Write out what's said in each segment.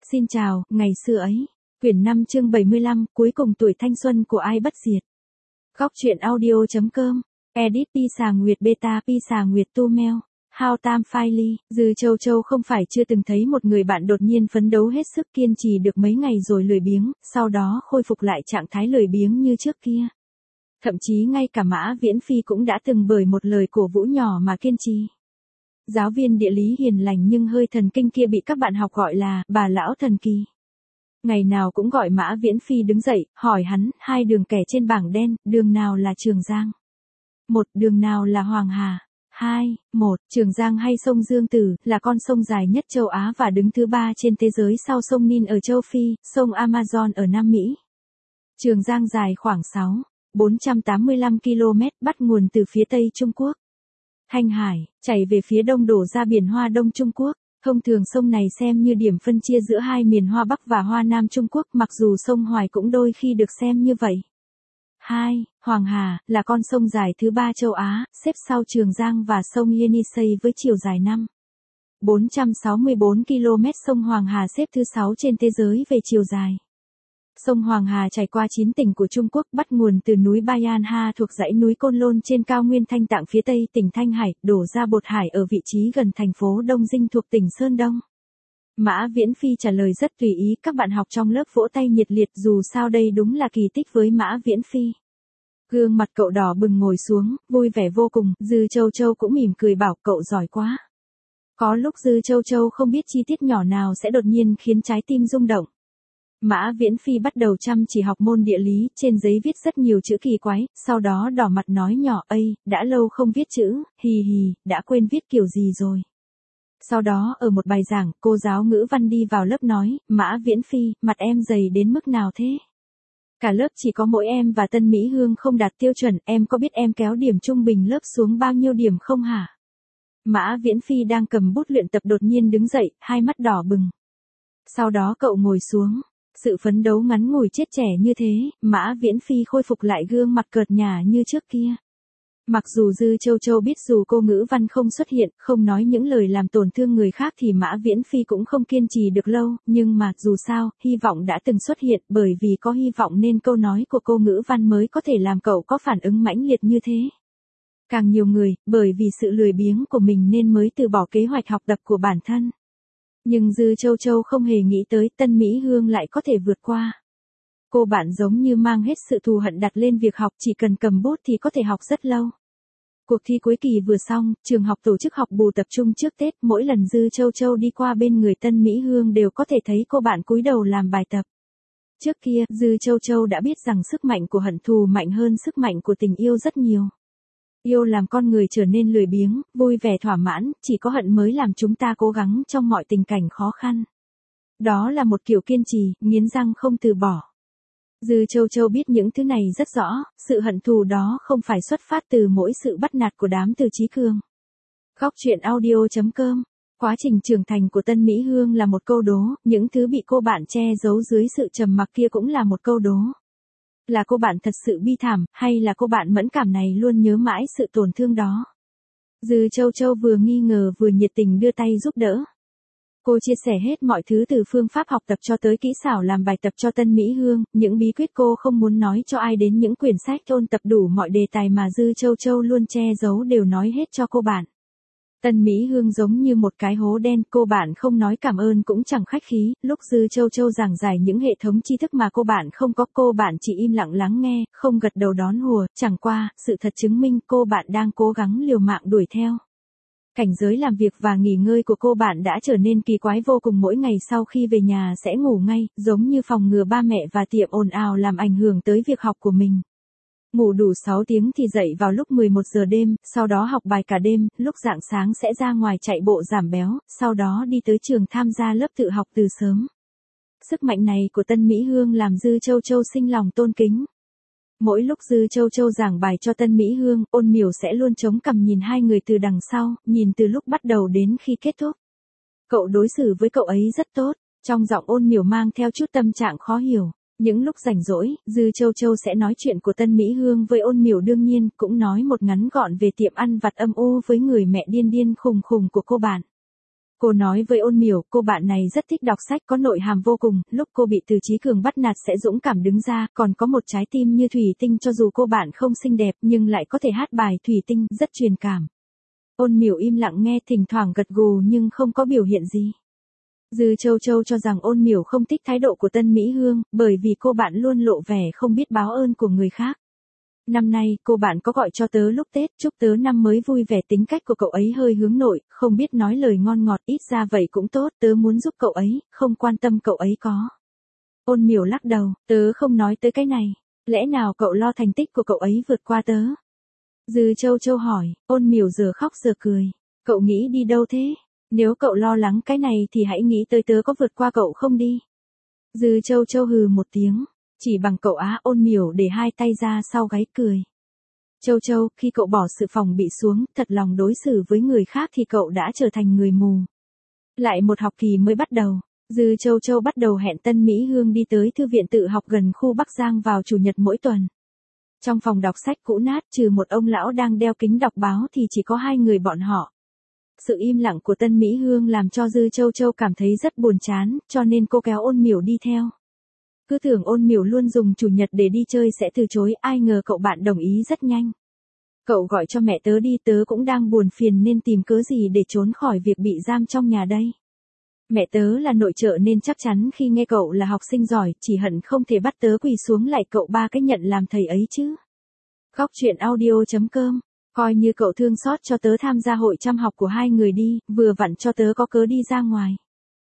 Xin chào, ngày xưa ấy. Quyển 5 chương 75, cuối cùng tuổi thanh xuân của ai bất diệt. Góc truyện audio.com. Edit Pisa Nguyệt Beta Pisa Nguyệt Tu Meo. How Tam Phai Dư Châu Châu không phải chưa từng thấy một người bạn đột nhiên phấn đấu hết sức kiên trì được mấy ngày rồi lười biếng, sau đó khôi phục lại trạng thái lười biếng như trước kia. Thậm chí ngay cả Mã Viễn Phi cũng đã từng bởi một lời cổ vũ nhỏ mà kiên trì. Giáo viên địa lý hiền lành nhưng hơi thần kinh kia bị các bạn học gọi là bà lão thần kỳ. Ngày nào cũng gọi Mã Viễn Phi đứng dậy, hỏi hắn, hai đường kẻ trên bảng đen, đường nào là Trường Giang? 1. Đường nào là Hoàng Hà? 2. 1. Trường Giang hay sông Dương Tử, là con sông dài nhất châu Á và đứng thứ 3 trên thế giới sau sông Nin ở châu Phi, sông Amazon ở Nam Mỹ. Trường Giang dài khoảng 485 km, bắt nguồn từ phía Tây Trung Quốc. Thanh Hải, chảy về phía đông đổ ra biển Hoa Đông Trung Quốc. Thông thường sông này xem như điểm phân chia giữa hai miền Hoa Bắc và Hoa Nam Trung Quốc, mặc dù sông Hoài cũng đôi khi được xem như vậy. 2. Hoàng Hà, là con sông dài thứ 3 châu Á, xếp sau Trường Giang và sông Yenisei với chiều dài 464 km. Sông Hoàng Hà xếp thứ 6 trên thế giới về chiều dài. Sông Hoàng Hà chảy qua 9 tỉnh của Trung Quốc, bắt nguồn từ núi Bayan Ha thuộc dãy núi Côn Lôn trên cao nguyên Thanh Tạng phía tây tỉnh Thanh Hải, đổ ra Bột Hải ở vị trí gần thành phố Đông Dinh thuộc tỉnh Sơn Đông. Mã Viễn Phi trả lời rất tùy ý, các bạn học trong lớp vỗ tay nhiệt liệt, dù sao đây đúng là kỳ tích với Mã Viễn Phi. Gương mặt cậu đỏ bừng ngồi xuống, vui vẻ vô cùng, Dư Châu Châu cũng mỉm cười bảo cậu giỏi quá. Có lúc Dư Châu Châu không biết chi tiết nhỏ nào sẽ đột nhiên khiến trái tim rung động. Mã Viễn Phi bắt đầu chăm chỉ học môn địa lý, trên giấy viết rất nhiều chữ kỳ quái, sau đó đỏ mặt nói nhỏ, ây, đã lâu không viết chữ, hì hì, đã quên viết kiểu gì rồi. Sau đó ở một bài giảng, cô giáo ngữ văn đi vào lớp nói, Mã Viễn Phi, mặt em dày đến mức nào thế? Cả lớp chỉ có mỗi em và Tân Mỹ Hương không đạt tiêu chuẩn, em có biết em kéo điểm trung bình lớp xuống bao nhiêu điểm không hả? Mã Viễn Phi đang cầm bút luyện tập đột nhiên đứng dậy, hai mắt đỏ bừng. Sau đó cậu ngồi xuống. Sự phấn đấu ngắn ngủi chết trẻ như thế, Mã Viễn Phi khôi phục lại gương mặt cợt nhả như trước kia. Mặc dù Dư Châu Châu biết dù cô ngữ văn không xuất hiện, không nói những lời làm tổn thương người khác thì Mã Viễn Phi cũng không kiên trì được lâu, nhưng mà dù sao, hy vọng đã từng xuất hiện, bởi vì có hy vọng nên câu nói của cô ngữ văn mới có thể làm cậu có phản ứng mãnh liệt như thế. Càng nhiều người, bởi vì sự lười biếng của mình nên mới từ bỏ kế hoạch học tập của bản thân. Nhưng Dư Châu Châu không hề nghĩ tới Tân Mỹ Hương lại có thể vượt qua. Cô bạn giống như mang hết sự thù hận đặt lên việc học, chỉ cần cầm bút thì có thể học rất lâu. Cuộc thi cuối kỳ vừa xong, trường học tổ chức học bù tập trung trước Tết, mỗi lần Dư Châu Châu đi qua bên người Tân Mỹ Hương đều có thể thấy cô bạn cúi đầu làm bài tập. Trước kia, Dư Châu Châu đã biết rằng sức mạnh của hận thù mạnh hơn sức mạnh của tình yêu rất nhiều. Yêu làm con người trở nên lười biếng, vui vẻ thỏa mãn, chỉ có hận mới làm chúng ta cố gắng trong mọi tình cảnh khó khăn. Đó là một kiểu kiên trì, nghiến răng không từ bỏ. Dư Châu Châu biết những thứ này rất rõ, sự hận thù đó không phải xuất phát từ mỗi sự bắt nạt của đám Từ Chí Cường. Góc truyện audio.com. Quá trình trưởng thành của Tân Mỹ Hương là một câu đố, những thứ bị cô bạn che giấu dưới sự trầm mặc kia cũng là một câu đố. Là cô bạn thật sự bi thảm, hay là cô bạn mẫn cảm này luôn nhớ mãi sự tổn thương đó? Dư Châu Châu vừa nghi ngờ vừa nhiệt tình đưa tay giúp đỡ. Cô chia sẻ hết mọi thứ từ phương pháp học tập cho tới kỹ xảo làm bài tập cho Tân Mỹ Hương, những bí quyết cô không muốn nói cho ai đến những quyển sách ôn tập đủ mọi đề tài mà Dư Châu Châu luôn che giấu đều nói hết cho cô bạn. Tân Mỹ Hương giống như một cái hố đen, cô bạn không nói cảm ơn cũng chẳng khách khí, lúc Dư Châu Châu giảng giải những hệ thống tri thức mà cô bạn không có, cô bạn chỉ im lặng lắng nghe, không gật đầu đón hùa, chẳng qua, sự thật chứng minh cô bạn đang cố gắng liều mạng đuổi theo. Cảnh giới làm việc và nghỉ ngơi của cô bạn đã trở nên kỳ quái vô cùng, mỗi ngày sau khi về nhà sẽ ngủ ngay, giống như phòng ngừa ba mẹ và tiệm ồn ào làm ảnh hưởng tới việc học của mình. Ngủ đủ 6 tiếng thì dậy vào lúc 11 giờ đêm, sau đó học bài cả đêm, lúc rạng sáng sẽ ra ngoài chạy bộ giảm béo, sau đó đi tới trường tham gia lớp tự học từ sớm. Sức mạnh này của Tân Mỹ Hương làm Dư Châu Châu sinh lòng tôn kính. Mỗi lúc Dư Châu Châu giảng bài cho Tân Mỹ Hương, Ôn Miểu sẽ luôn chống cằm nhìn hai người từ đằng sau, nhìn từ lúc bắt đầu đến khi kết thúc. Cậu đối xử với cậu ấy rất tốt, trong giọng Ôn Miểu mang theo chút tâm trạng khó hiểu. Những lúc rảnh rỗi, Dư Châu Châu sẽ nói chuyện của Tân Mỹ Hương với Ôn Miểu, đương nhiên, cũng nói một ngắn gọn về tiệm ăn vặt âm u với người mẹ điên điên khùng khùng của cô bạn. Cô nói với Ôn Miểu, cô bạn này rất thích đọc sách, có nội hàm vô cùng, lúc cô bị Từ Chí Cường bắt nạt sẽ dũng cảm đứng ra, còn có một trái tim như thủy tinh, cho dù cô bạn không xinh đẹp nhưng lại có thể hát bài thủy tinh, rất truyền cảm. Ôn Miểu im lặng nghe, thỉnh thoảng gật gù nhưng không có biểu hiện gì. Dư Châu Châu cho rằng Ôn Miểu không thích thái độ của Tân Mỹ Hương, bởi vì cô bạn luôn lộ vẻ không biết báo ơn của người khác. Năm nay, cô bạn có gọi cho tớ lúc Tết, chúc tớ năm mới vui vẻ, tính cách của cậu ấy hơi hướng nội, không biết nói lời ngon ngọt, ít ra vậy cũng tốt, tớ muốn giúp cậu ấy, không quan tâm cậu ấy có. Ôn Miểu lắc đầu, tớ không nói tới cái này, lẽ nào cậu lo thành tích của cậu ấy vượt qua tớ? Dư Châu Châu hỏi, Ôn Miểu giờ khóc giờ cười, cậu nghĩ đi đâu thế? Nếu cậu lo lắng cái này thì hãy nghĩ tới tớ có vượt qua cậu không đi. Dư Châu Châu hừ một tiếng, chỉ bằng cậu á. Ôn Miểu để hai tay ra sau gáy cười. Châu Châu, khi cậu bỏ sự phòng bị xuống, thật lòng đối xử với người khác thì cậu đã trở thành người mù. Lại một học kỳ mới bắt đầu, Dư Châu Châu bắt đầu hẹn Tân Mỹ Hương đi tới thư viện tự học gần khu Bắc Giang vào chủ nhật mỗi tuần. Trong phòng đọc sách cũ nát, trừ một ông lão đang đeo kính đọc báo thì chỉ có hai người bọn họ. Sự im lặng của Tân Mỹ Hương làm cho Dư Châu Châu cảm thấy rất buồn chán, cho nên cô kéo Ôn Miểu đi theo. Cứ tưởng Ôn Miểu luôn dùng chủ nhật để đi chơi sẽ từ chối, ai ngờ cậu bạn đồng ý rất nhanh. Cậu gọi cho mẹ tớ đi, tớ cũng đang buồn phiền nên tìm cớ gì để trốn khỏi việc bị giam trong nhà đây. Mẹ tớ là nội trợ nên chắc chắn khi nghe cậu là học sinh giỏi, chỉ hận không thể bắt tớ quỳ xuống lại cậu ba cái nhận làm thầy ấy chứ. Góc truyện audio.com, coi như cậu thương xót cho tớ tham gia hội chăm học của hai người đi, vừa vặn cho tớ có cớ đi ra ngoài.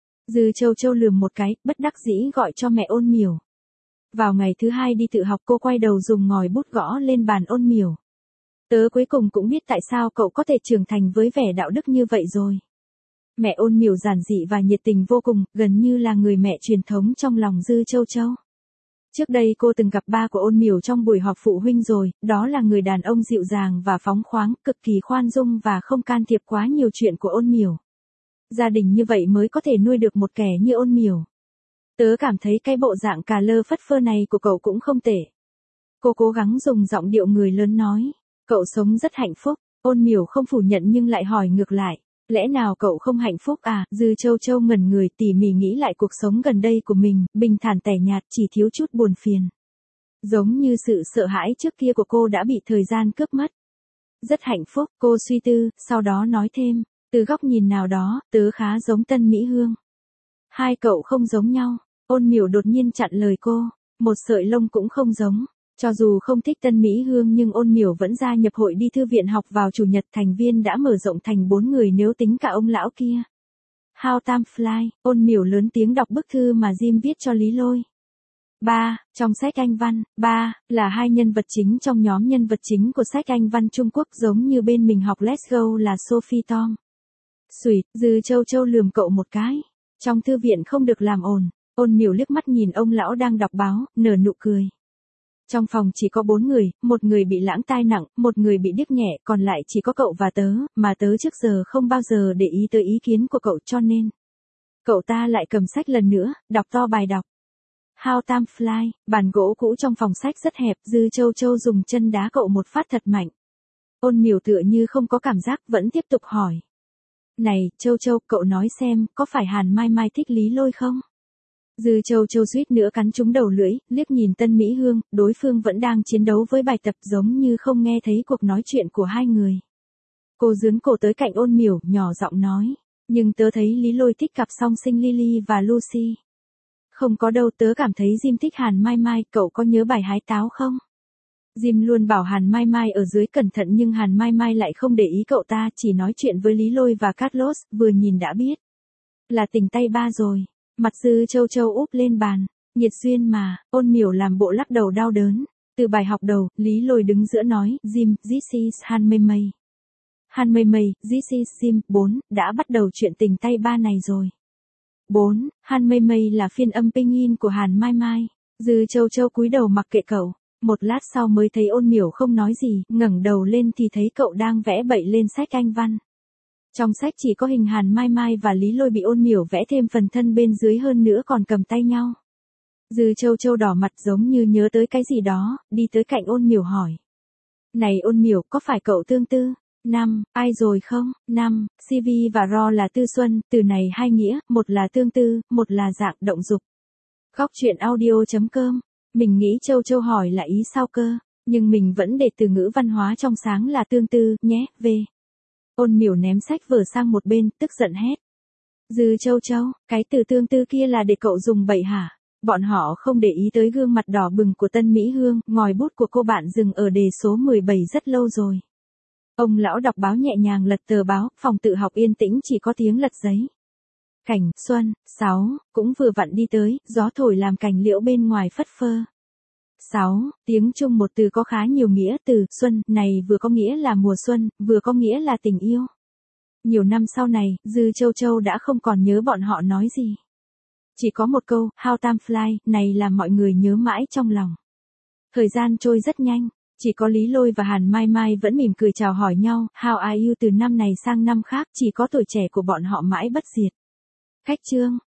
Dư Châu Châu lườm một cái, bất đắc dĩ gọi cho mẹ Ôn Miểu. Vào ngày thứ hai đi tự học, cô quay đầu dùng ngòi bút gõ lên bàn Ôn Miểu. Tớ cuối cùng cũng biết tại sao cậu có thể trưởng thành với vẻ đạo đức như vậy rồi. Mẹ Ôn Miểu giản dị và nhiệt tình vô cùng, gần như là người mẹ truyền thống trong lòng Dư Châu Châu. Trước đây cô từng gặp ba của Ôn Miểu trong buổi họp phụ huynh rồi, đó là người đàn ông dịu dàng và phóng khoáng, cực kỳ khoan dung và không can thiệp quá nhiều chuyện của Ôn Miểu. Gia đình như vậy mới có thể nuôi được một kẻ như Ôn Miểu. Tớ cảm thấy cái bộ dạng cà lơ phất phơ này của cậu cũng không tệ. Cô cố gắng dùng giọng điệu người lớn nói, cậu sống rất hạnh phúc. Ôn Miểu không phủ nhận nhưng lại hỏi ngược lại, lẽ nào cậu không hạnh phúc à? Dư Châu Châu ngẩn người, tỉ mỉ nghĩ lại cuộc sống gần đây của mình, bình thản tẻ nhạt, chỉ thiếu chút buồn phiền. Giống như sự sợ hãi trước kia của cô đã bị thời gian cướp mất. Rất hạnh phúc, cô suy tư, sau đó nói thêm, từ góc nhìn nào đó, tớ khá giống Tân Mỹ Hương. Hai cậu không giống nhau. Ôn Miểu đột nhiên chặn lời cô, một sợi lông cũng không giống. Cho dù không thích Tân Mỹ Hương nhưng Ôn Miểu vẫn gia nhập hội đi thư viện học vào chủ nhật, thành viên đã mở rộng thành 4 người nếu tính cả ông lão kia. How time fly, Ôn Miểu lớn tiếng đọc bức thư mà Jim viết cho Lý Lôi. 3. Trong sách Anh văn, 3 là hai nhân vật chính trong nhóm nhân vật chính của sách Anh văn Trung Quốc, giống như bên mình học Let's Go là Sophie Tom. Xùi, Dư Châu Châu lườm cậu một cái. Trong thư viện không được làm ồn. Ôn Miểu liếc mắt nhìn ông lão đang đọc báo, nở nụ cười. Trong phòng chỉ có 4 người, một người bị lãng tai nặng, một người bị điếc nhẹ, còn lại chỉ có cậu và tớ, mà tớ trước giờ không bao giờ để ý tới ý kiến của cậu cho nên. Cậu ta lại cầm sách lần nữa, đọc to bài đọc. How time fly, bàn gỗ cũ trong phòng sách rất hẹp, Dư Châu Châu dùng chân đá cậu một phát thật mạnh. Ôn Miểu tựa như không có cảm giác, vẫn tiếp tục hỏi. Này, Châu Châu, cậu nói xem, có phải Hàn Mai Mai thích Lý Lôi không? Dư Châu Châu suýt nữa cắn trúng đầu lưỡi, liếc nhìn Tân Mỹ Hương, đối phương vẫn đang chiến đấu với bài tập, giống như không nghe thấy cuộc nói chuyện của hai người. Cô dướn cổ tới cạnh Ôn Miểu, nhỏ giọng nói, nhưng tớ thấy Lý Lôi thích cặp song sinh Lily và Lucy. Không có đâu, tớ cảm thấy Jim thích Hàn Mai Mai, cậu có nhớ bài hái táo không? Jim luôn bảo Hàn Mai Mai ở dưới cẩn thận nhưng Hàn Mai Mai lại không để ý cậu ta, chỉ nói chuyện với Lý Lôi và Carlos, vừa nhìn đã biết. Là tình tay ba rồi. Mặt Dư Châu Châu úp lên bàn. Nhiệt duyên mà. Ôn Miểu làm bộ lắc đầu đau đớn. Từ bài học đầu, Lý Lôi đứng giữa nói, Jim, this is Han Mei Mei. Han Mei Mei, this is Jim. 4. Đã bắt đầu chuyện tình tay ba này rồi. 4. Han Mei Mei là phiên âm pinyin của Hàn Mai Mai. Dư Châu Châu cúi đầu mặc kệ cậu. Một lát sau mới thấy Ôn Miểu không nói gì, ngẩng đầu lên thì thấy cậu đang vẽ bậy lên sách Anh văn. Trong sách chỉ có hình Hàn Mai Mai và Lý Lôi bị Ôn Miểu vẽ thêm phần thân bên dưới, hơn nữa còn cầm tay nhau. Dư Châu Châu đỏ mặt giống như nhớ tới cái gì đó, đi tới cạnh Ôn Miểu hỏi. Này Ôn Miểu, có phải cậu tương tư? 5. Ai rồi không? 5. CV và ro là tư xuân, từ này hai nghĩa, một là tương tư, một là dạng động dục. Góc truyện audio.com. Mình nghĩ Châu Châu hỏi là ý sao cơ, nhưng mình vẫn để từ ngữ văn hóa trong sáng là tương tư, nhé, về. Ôn Miểu ném sách vở sang một bên, tức giận hét. Dư Châu Châu, cái từ tương tư kia là để cậu dùng bậy hả? Bọn họ không để ý tới gương mặt đỏ bừng của Tân Mỹ Hương, ngòi bút của cô bạn dừng ở đề số 17 rất lâu rồi. Ông lão đọc báo nhẹ nhàng lật tờ báo, phòng tự học yên tĩnh chỉ có tiếng lật giấy. Cảnh xuân, 6, cũng vừa vặn đi tới, gió thổi làm cành liễu bên ngoài phất phơ. 6, tiếng Trung một từ có khá nhiều nghĩa, từ xuân này vừa có nghĩa là mùa xuân, vừa có nghĩa là tình yêu. Nhiều năm sau này, Dư Châu Châu đã không còn nhớ bọn họ nói gì. Chỉ có một câu, how time fly, này làm mọi người nhớ mãi trong lòng. Thời gian trôi rất nhanh, chỉ có Lý Lôi và Hàn Mai Mai vẫn mỉm cười chào hỏi nhau, how are you từ năm này sang năm khác, chỉ có tuổi trẻ của bọn họ mãi bất diệt. Cách chương